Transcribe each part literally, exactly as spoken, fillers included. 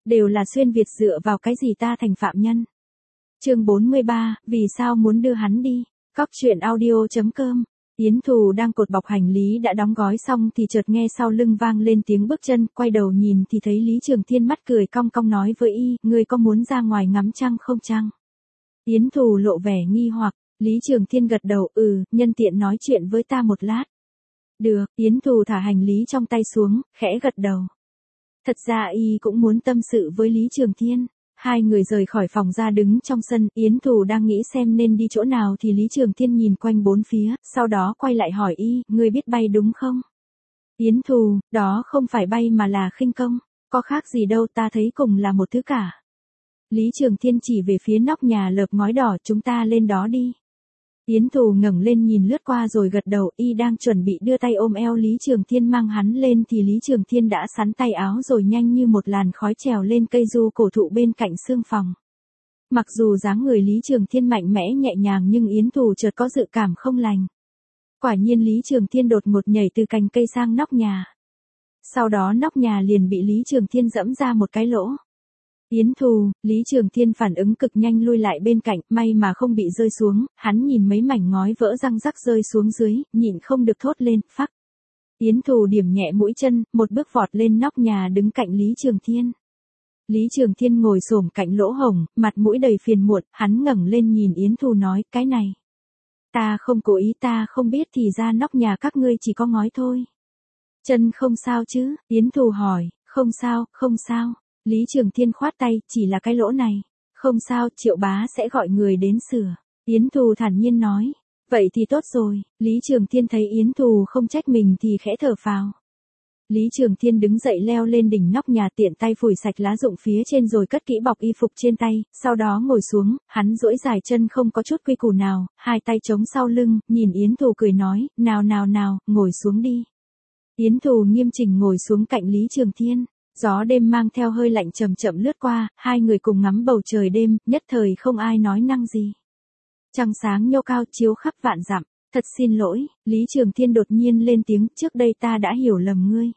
Đều là xuyên Việt, dựa vào cái gì ta thành phạm nhân. Chương bốn mươi ba, vì sao muốn đưa hắn đi. Cóc truyện audio chấm com. Yến Thù đang cột bọc hành lý đã đóng gói xong thì chợt nghe sau lưng vang lên tiếng bước chân, quay đầu nhìn thì thấy Lý Trường Thiên mắt cười cong cong nói với y, ngươi có muốn ra ngoài ngắm trăng không trăng? Yến Thù lộ vẻ nghi hoặc, Lý Trường Thiên gật đầu, ừ, nhân tiện nói chuyện với ta một lát. Được, Yến Thù thả hành lý trong tay xuống, khẽ gật đầu. Thật ra y cũng muốn tâm sự với Lý Trường Thiên. Hai người rời khỏi phòng ra đứng trong sân, Yến Thù đang nghĩ xem nên đi chỗ nào thì Lý Trường Thiên nhìn quanh bốn phía, sau đó quay lại hỏi y, ngươi biết bay đúng không? Yến Thù, đó không phải bay mà là khinh công, có khác gì đâu, ta thấy cùng là một thứ cả. Lý Trường Thiên chỉ về phía nóc nhà lợp ngói đỏ, chúng ta lên đó đi. Yến Thù ngẩng lên nhìn lướt qua rồi gật đầu, y đang chuẩn bị đưa tay ôm eo Lý Trường Thiên mang hắn lên thì Lý Trường Thiên đã sắn tay áo rồi nhanh như một làn khói trèo lên cây du cổ thụ bên cạnh sương phòng. Mặc dù dáng người Lý Trường Thiên mạnh mẽ nhẹ nhàng nhưng Yến Thù chợt có dự cảm không lành. Quả nhiên Lý Trường Thiên đột ngột nhảy từ cành cây sang nóc nhà. Sau đó nóc nhà liền bị Lý Trường Thiên giẫm ra một cái lỗ. Yến Thù, Lý Trường Thiên phản ứng cực nhanh lui lại bên cạnh, may mà không bị rơi xuống, hắn nhìn mấy mảnh ngói vỡ răng rắc rơi xuống dưới, nhịn không được thốt lên, phắc. Yến Thù điểm nhẹ mũi chân, một bước vọt lên nóc nhà đứng cạnh Lý Trường Thiên. Lý Trường Thiên ngồi xổm cạnh lỗ hổng, mặt mũi đầy phiền muộn, hắn ngẩng lên nhìn Yến Thù nói, cái này. Ta không cố ý, ta không biết thì ra nóc nhà các ngươi chỉ có ngói thôi. Chân không sao chứ, Yến Thù hỏi, không sao, không sao. Lý Trường Thiên khoát tay, chỉ là cái lỗ này. Không sao, Triệu bá sẽ gọi người đến sửa. Yến Thù thản nhiên nói. Vậy thì tốt rồi, Lý Trường Thiên thấy Yến Thù không trách mình thì khẽ thở phào. Lý Trường Thiên đứng dậy leo lên đỉnh nóc nhà tiện tay phủi sạch lá rụng phía trên rồi cất kỹ bọc y phục trên tay, sau đó ngồi xuống, hắn duỗi dài chân không có chút quy củ nào, hai tay chống sau lưng, nhìn Yến Thù cười nói, nào nào nào, ngồi xuống đi. Yến Thù nghiêm chỉnh ngồi xuống cạnh Lý Trường Thiên. Gió đêm mang theo hơi lạnh chậm chậm lướt qua, hai người cùng ngắm bầu trời đêm, nhất thời không ai nói năng gì. Trăng sáng nhô cao chiếu khắp vạn dặm, thật xin lỗi, Lý Trường Thiên đột nhiên lên tiếng, trước đây ta đã hiểu lầm ngươi.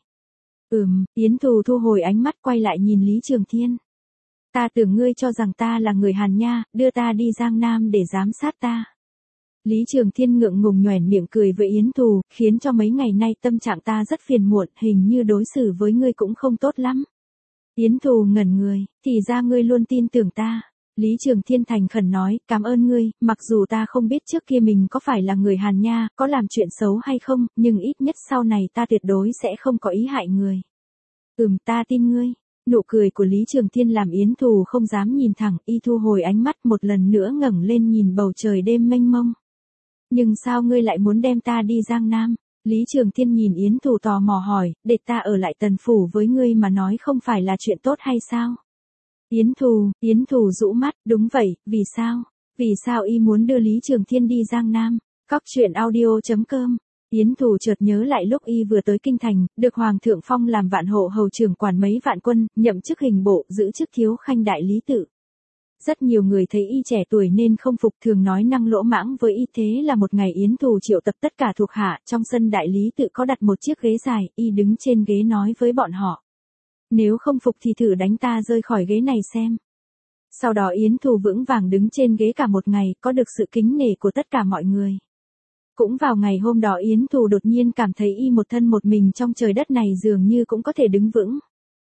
Ừm, Yến Thù thu hồi ánh mắt quay lại nhìn Lý Trường Thiên. Ta tưởng ngươi cho rằng ta là người Hàn Nha, đưa ta đi Giang Nam để giám sát ta. Lý Trường Thiên ngượng ngùng nhoẻn miệng cười với Yến Thù, khiến cho mấy ngày nay tâm trạng ta rất phiền muộn, hình như đối xử với ngươi cũng không tốt lắm. Yến Thù ngẩn người, thì ra ngươi luôn tin tưởng ta. Lý Trường Thiên thành khẩn nói, cảm ơn ngươi, mặc dù ta không biết trước kia mình có phải là người Hàn Nha, có làm chuyện xấu hay không, nhưng ít nhất sau này ta tuyệt đối sẽ không có ý hại người. Ừm, ta tin ngươi. Nụ cười của Lý Trường Thiên làm Yến Thù không dám nhìn thẳng, y thu hồi ánh mắt một lần nữa ngẩng lên nhìn bầu trời đêm mênh mông. Nhưng sao ngươi lại muốn đem ta đi Giang Nam? Lý Trường Thiên nhìn Yến Thù tò mò hỏi, để ta ở lại Tần Phủ với ngươi mà nói không phải là chuyện tốt hay sao? Yến Thù, Yến Thù rũ mắt, đúng vậy, vì sao? Vì sao y muốn đưa Lý Trường Thiên đi Giang Nam? Cóc truyện audio chấm com. Yến Thù chợt nhớ lại lúc y vừa tới kinh thành, được Hoàng thượng phong làm vạn hộ hầu trưởng quản mấy vạn quân, nhậm chức hình bộ, giữ chức thiếu khanh đại lý tự. Rất nhiều người thấy y trẻ tuổi nên không phục, thường nói năng lỗ mãng với y. Thế là một ngày Yến Thù triệu tập tất cả thuộc hạ, trong sân đại lý tự có đặt một chiếc ghế dài, y đứng trên ghế nói với bọn họ. Nếu không phục thì thử đánh ta rơi khỏi ghế này xem. Sau đó Yến Thù vững vàng đứng trên ghế cả một ngày, có được sự kính nể của tất cả mọi người. Cũng vào ngày hôm đó Yến Thù đột nhiên cảm thấy y một thân một mình trong trời đất này dường như cũng có thể đứng vững.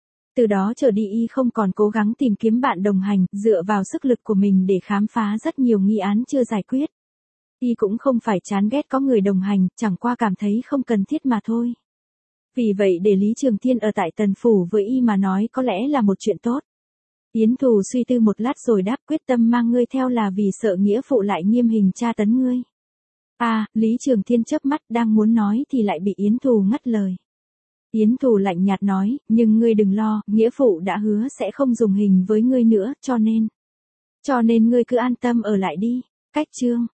Từ đó trở đi y không còn cố gắng tìm kiếm bạn đồng hành, dựa vào sức lực của mình để khám phá rất nhiều nghi án chưa giải quyết. Y cũng không phải chán ghét có người đồng hành, chẳng qua cảm thấy không cần thiết mà thôi. Vì vậy để Lý Trường Thiên ở tại Tần Phủ với y mà nói có lẽ là một chuyện tốt. Yến Thù suy tư một lát rồi đáp, quyết tâm mang ngươi theo là vì sợ nghĩa phụ lại nghiêm hình tra tấn ngươi. À, Lý Trường Thiên chớp mắt đang muốn nói thì lại bị Yến Thù ngắt lời. Yến Thù lạnh nhạt nói, nhưng ngươi đừng lo, nghĩa phụ đã hứa sẽ không dùng hình với ngươi nữa, cho nên. Cho nên ngươi cứ an tâm ở lại đi. Cách chương.